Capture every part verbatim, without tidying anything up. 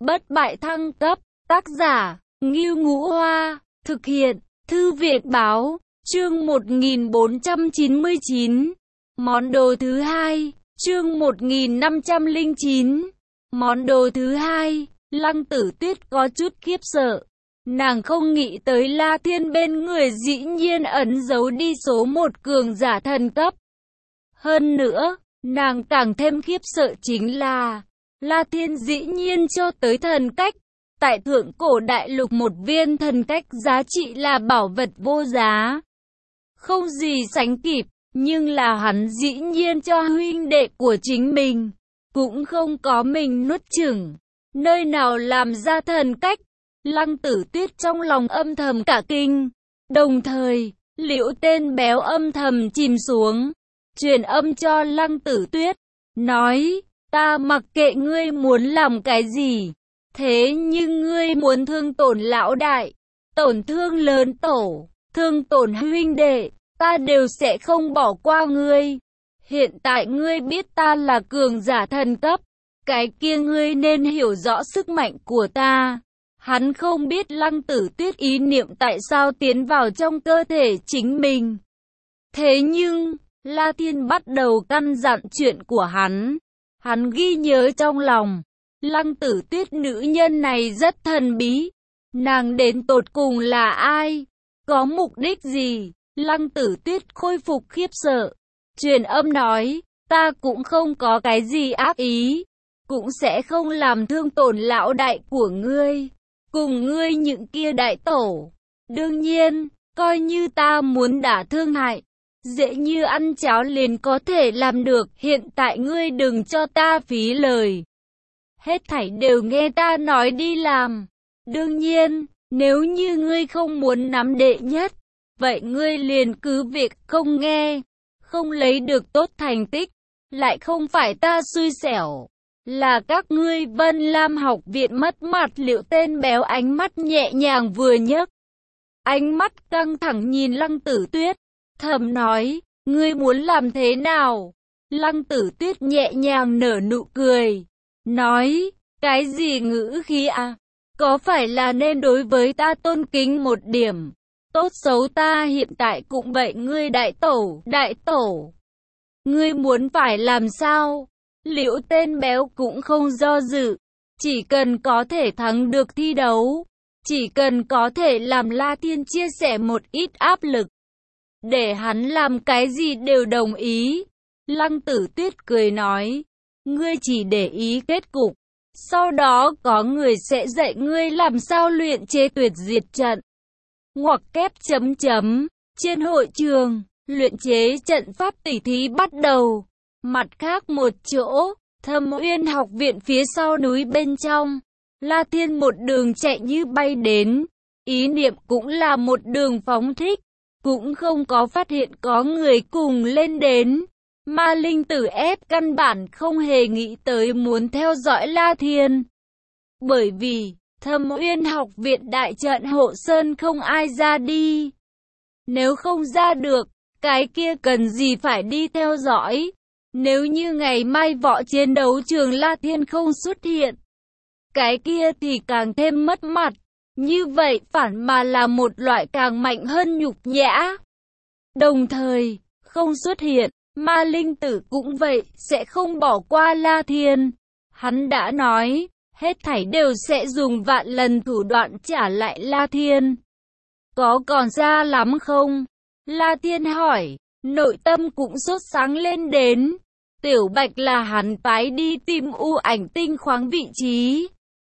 bất bại thăng cấp, tác giả, Ngưu Ngũ Hoa, thực hiện, Thư viện Báo, chương một nghìn bốn trăm chín mươi chín. Món đồ thứ hai, chương một nghìn năm trăm lẻ chín. Món đồ thứ hai, Lăng Tử Tuyết có chút khiếp sợ. Nàng không nghĩ tới La Thiên bên người dĩ nhiên ẩn giấu đi số một cường giả thần cấp. Hơn nữa, nàng càng thêm khiếp sợ chính là La Thiên dĩ nhiên cho tới thần cách. Tại thượng cổ đại lục một viên thần cách giá trị là bảo vật vô giá, không gì sánh kịp, nhưng là hắn dĩ nhiên cho huynh đệ của chính mình, cũng không có mình nuốt chửng, nơi nào làm ra thần cách. Lăng Tử Tuyết trong lòng âm thầm cả kinh, đồng thời, Liễu tên béo âm thầm chìm xuống, truyền âm cho Lăng Tử Tuyết, nói, ta mặc kệ ngươi muốn làm cái gì, thế nhưng ngươi muốn thương tổn lão đại, tổn thương lớn tổ, thương tổn huynh đệ, ta đều sẽ không bỏ qua ngươi. Hiện tại ngươi biết ta là cường giả thần cấp, cái kia ngươi nên hiểu rõ sức mạnh của ta. Hắn không biết Lăng Tử Tuyết ý niệm tại sao tiến vào trong cơ thể chính mình. Thế nhưng, La Thiên bắt đầu căn dặn chuyện của hắn. Hắn ghi nhớ trong lòng, Lăng Tử Tuyết nữ nhân này rất thần bí. Nàng đến tột cùng là ai? Có mục đích gì? Lăng Tử Tuyết khôi phục khiếp sợ. Truyền âm nói, ta cũng không có cái gì ác ý. Cũng sẽ không làm thương tổn lão đại của ngươi. Cùng ngươi những kia đại tổ. Đương nhiên, coi như ta muốn đả thương hại, dễ như ăn cháo liền có thể làm được. Hiện tại ngươi đừng cho ta phí lời. Hết thảy đều nghe ta nói đi làm. Đương nhiên, nếu như ngươi không muốn nắm đệ nhất, vậy ngươi liền cứ việc không nghe. Không lấy được tốt thành tích, lại không phải ta xui xẻo, là các ngươi Vân Lam học viện mất mặt. Liễu tên béo ánh mắt nhẹ nhàng vừa nhấc, ánh mắt căng thẳng nhìn Lăng Tử Tuyết, thầm nói, ngươi muốn làm thế nào? Lăng Tử Tuyết nhẹ nhàng nở nụ cười, nói, cái gì ngữ khí à? Có phải là nên đối với ta tôn kính một điểm? Tốt xấu ta hiện tại cũng vậy. Ngươi đại tổ, đại tổ, ngươi muốn phải làm sao? Liễu tên béo cũng không do dự, chỉ cần có thể thắng được thi đấu, chỉ cần có thể làm La Thiên chia sẻ một ít áp lực, để hắn làm cái gì đều đồng ý. Lăng Tử Tuyết cười nói, ngươi chỉ để ý kết cục, sau đó có người sẽ dạy ngươi làm sao luyện chế tuyệt diệt trận. Ngoặc kép chấm chấm, trên hội trường, luyện chế trận pháp tỉ thí bắt đầu. Mặt khác một chỗ, Thâm Uyên học viện phía sau núi bên trong, La Thiên một đường chạy như bay đến, ý niệm cũng là một đường phóng thích, cũng không có phát hiện có người cùng lên đến. Ma Linh Tử ép căn bản không hề nghĩ tới muốn theo dõi La Thiên, bởi vì Thâm Uyên học viện đại trận hộ sơn không ai ra đi. Nếu không ra được, cái kia cần gì phải đi theo dõi. Nếu như ngày mai võ chiến đấu trường La Thiên không xuất hiện, cái kia thì càng thêm mất mặt. Như vậy phản mà là một loại càng mạnh hơn nhục nhã. Đồng thời, không xuất hiện, Ma Linh Tử cũng vậy, sẽ không bỏ qua La Thiên. Hắn đã nói, hết thảy đều sẽ dùng vạn lần thủ đoạn trả lại La Thiên. Có còn xa lắm không? La Thiên hỏi, nội tâm cũng sốt sáng lên đến. Tiểu Bạch là hắn phái đi tìm U Ảnh Tinh khoáng vị trí.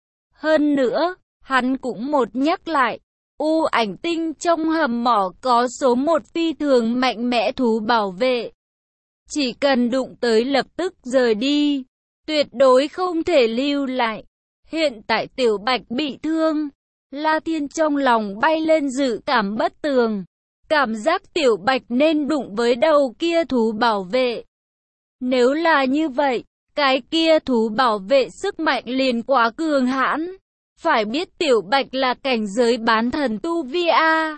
Hơn nữa, hắn cũng một nhắc lại, U Ảnh Tinh trong hầm mỏ có số một phi thường mạnh mẽ thú bảo vệ. Chỉ cần đụng tới lập tức rời đi, tuyệt đối không thể lưu lại. Hiện tại Tiểu Bạch bị thương, La Thiên trong lòng bay lên dự cảm bất tường. Cảm giác Tiểu Bạch nên đụng với đầu kia thú bảo vệ. Nếu là như vậy, cái kia thú bảo vệ sức mạnh liền quá cường hãn. Phải biết Tiểu Bạch là cảnh giới bán thần tu vi A.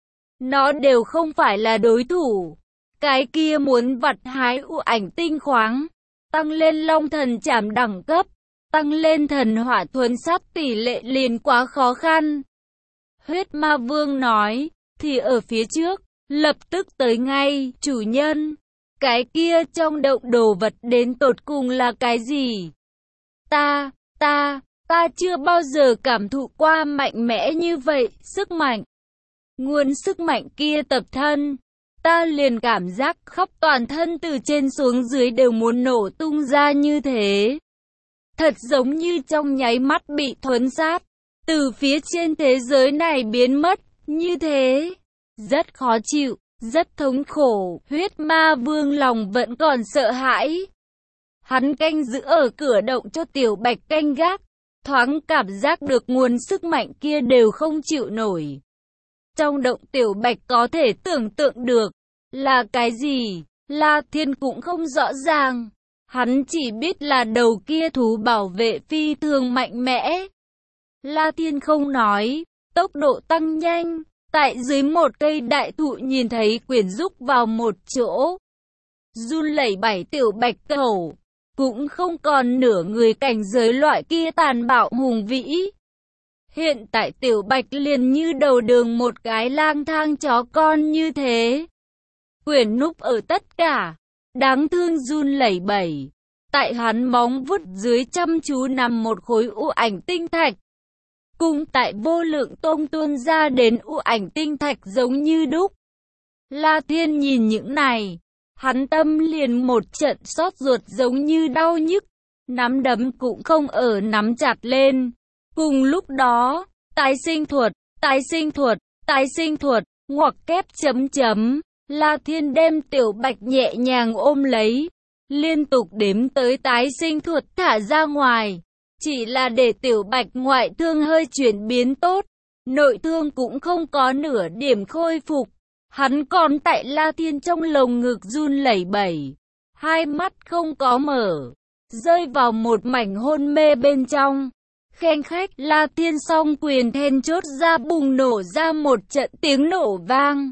Nó đều không phải là đối thủ. Cái kia muốn vặt hái U Ảnh Tinh khoáng, tăng lên Long Thần Trảm đẳng cấp, tăng lên thần hỏa thuần sát tỷ lệ liền quá khó khăn. Huyết Ma Vương nói, thì ở phía trước, lập tức tới ngay, chủ nhân. Cái kia trong động đồ vật đến tột cùng là cái gì? Ta, ta, ta chưa bao giờ cảm thụ qua mạnh mẽ như vậy, sức mạnh. Nguồn sức mạnh kia tập thân. Ta liền cảm giác khắp toàn thân từ trên xuống dưới đều muốn nổ tung ra như thế. Thật giống như trong nháy mắt bị thuấn sát. Từ phía trên thế giới này biến mất, như thế. Rất khó chịu, rất thống khổ. Huyết Ma Vương lòng vẫn còn sợ hãi. Hắn canh giữ ở cửa động cho Tiểu Bạch canh gác. Thoáng cảm giác được nguồn sức mạnh kia đều không chịu nổi. Trong động Tiểu Bạch có thể tưởng tượng được là cái gì, La Thiên cũng không rõ ràng. Hắn chỉ biết là đầu kia thú bảo vệ phi thường mạnh mẽ. La Thiên không nói, tốc độ tăng nhanh. Tại dưới một cây đại thụ nhìn thấy Quyển Rúc vào một chỗ. Run lẩy bẩy Tiểu Bạch cẩu. Cũng không còn nửa người cảnh giới loại kia tàn bạo hùng vĩ. Hiện tại Tiểu Bạch liền như đầu đường một cái lang thang chó con như thế. Quyển núp ở tất cả. Đáng thương run lẩy bẩy. Tại hắn móng vuốt dưới chăm chú nằm một khối u ảnh tinh thạch. Cùng tại vô lượng tông tuôn ra đến u ảnh tinh thạch giống như đúc. La Thiên nhìn những này. Hắn tâm liền một trận xót ruột giống như đau nhức. Nắm đấm cũng không ở nắm chặt lên. Cùng lúc đó, tái sinh thuật, tái sinh thuật, tái sinh thuật, ngoặc kép chấm chấm. La Thiên đem Tiểu Bạch nhẹ nhàng ôm lấy. Liên tục đếm tới tái sinh thuật thả ra ngoài. Chỉ là để Tiểu Bạch ngoại thương hơi chuyển biến tốt. Nội thương cũng không có nửa điểm khôi phục. Hắn còn tại La Thiên trong lồng ngực run lẩy bẩy. Hai mắt không có mở. Rơi vào một mảnh hôn mê bên trong. Khen khách La Thiên song quyền then chốt ra bùng nổ ra một trận tiếng nổ vang.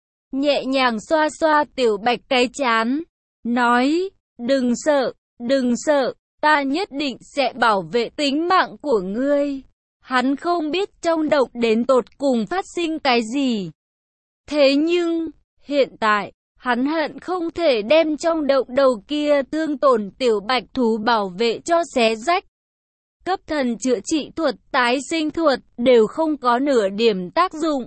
Nhẹ nhàng xoa xoa Tiểu Bạch cái trán. Nói, đừng sợ, đừng sợ. Ta nhất định sẽ bảo vệ tính mạng của ngươi. Hắn không biết trong động đến tột cùng phát sinh cái gì. Thế nhưng, hiện tại, hắn hận không thể đem trong động đầu kia thương tổn Tiểu Bạch thú bảo vệ cho xé rách. Cấp thần chữa trị thuật, tái sinh thuật, đều không có nửa điểm tác dụng.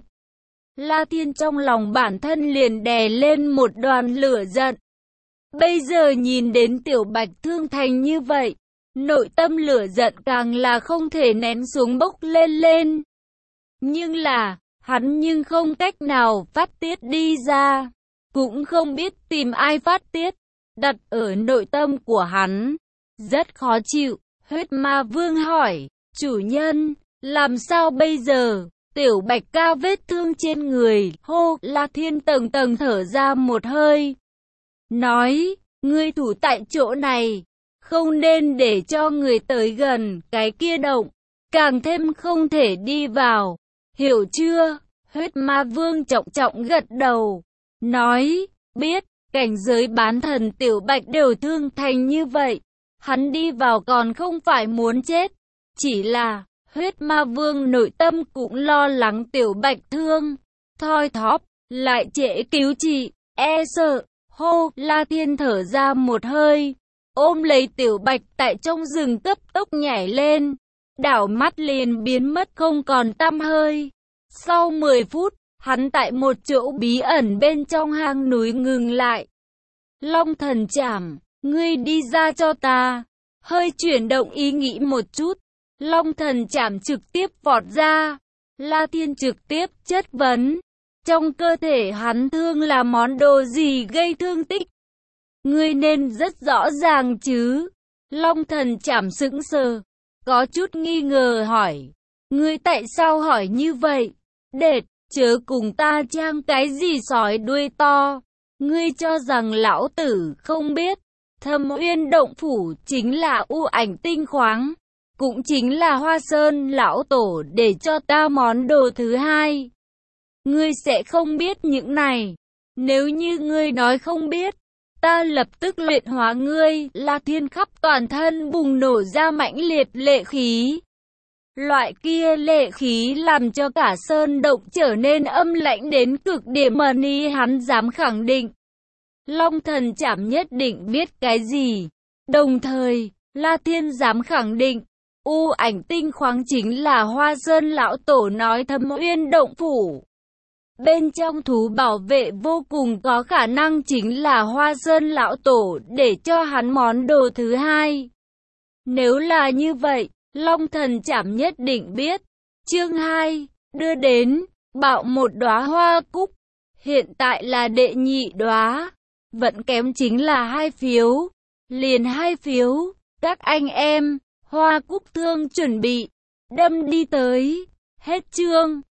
La Thiên trong lòng bản thân liền đè lên một đoàn lửa giận. Bây giờ nhìn đến Tiểu Bạch thương thành như vậy, nội tâm lửa giận càng là không thể nén xuống bốc lên lên. Nhưng là, hắn nhưng không cách nào phát tiết đi ra, cũng không biết tìm ai phát tiết, đặt ở nội tâm của hắn. Rất khó chịu, Huyết Ma Vương hỏi, chủ nhân, làm sao bây giờ? Tiểu Bạch cao vết thương trên người, hô, La Thiên tầng tầng thở ra một hơi. Nói, ngươi thủ tại chỗ này, không nên để cho người tới gần cái kia động, càng thêm không thể đi vào, hiểu chưa? Huyết Ma Vương trọng trọng gật đầu, nói, biết, cảnh giới bán thần Tiểu Bạch đều thương thành như vậy, hắn đi vào còn không phải muốn chết, chỉ là, Huyết Ma Vương nội tâm cũng lo lắng Tiểu Bạch thương, thoi thóp, lại trễ cứu trị, e sợ, hô, La Thiên thở ra một hơi, ôm lấy Tiểu Bạch tại trong rừng cấp tốc nhảy lên, đảo mắt liền biến mất không còn tăm hơi. Sau mười phút, hắn tại một chỗ bí ẩn bên trong hang núi ngừng lại. Long thần chảm, ngươi đi ra cho ta. Hơi chuyển động ý nghĩ một chút, Long thần chảm trực tiếp vọt ra. La Thiên trực tiếp chất vấn, trong cơ thể hắn thương là món đồ gì gây thương tích? Ngươi nên rất rõ ràng chứ. Long thần chảm sững sờ, có chút nghi ngờ hỏi, ngươi tại sao hỏi như vậy? Đệt, chớ cùng ta trang cái gì sói đuôi to. Ngươi cho rằng lão tử không biết, Thâm Uyên động phủ chính là u ảnh tinh khoáng, cũng chính là Hoa Sơn lão tổ để cho ta món đồ thứ hai. Ngươi sẽ không biết những này. Nếu như ngươi nói không biết, ta lập tức luyện hóa ngươi. La Thiên khắp toàn thân bùng nổ ra mãnh liệt lệ khí. Loại kia lệ khí làm cho cả sơn động trở nên âm lãnh đến cực điểm, mà ni hắn dám khẳng định. Long thần chảm nhất định biết cái gì. Đồng thời, La Thiên dám khẳng định, U Ảnh tinh khoáng chính là Hoa Sơn lão tổ nói Thâm Uyên động phủ. Bên trong thú bảo vệ vô cùng có khả năng chính là Hoa Sơn lão tổ để cho hắn món đồ thứ hai. Nếu là như vậy, Long thần chảm nhất định biết. Chương hai, đưa đến, bạo một đóa hoa cúc. Hiện tại là đệ nhị đóa, vẫn kém chính là hai phiếu. Liền hai phiếu, các anh em, hoa cúc thương chuẩn bị, đâm đi tới. Hết chương.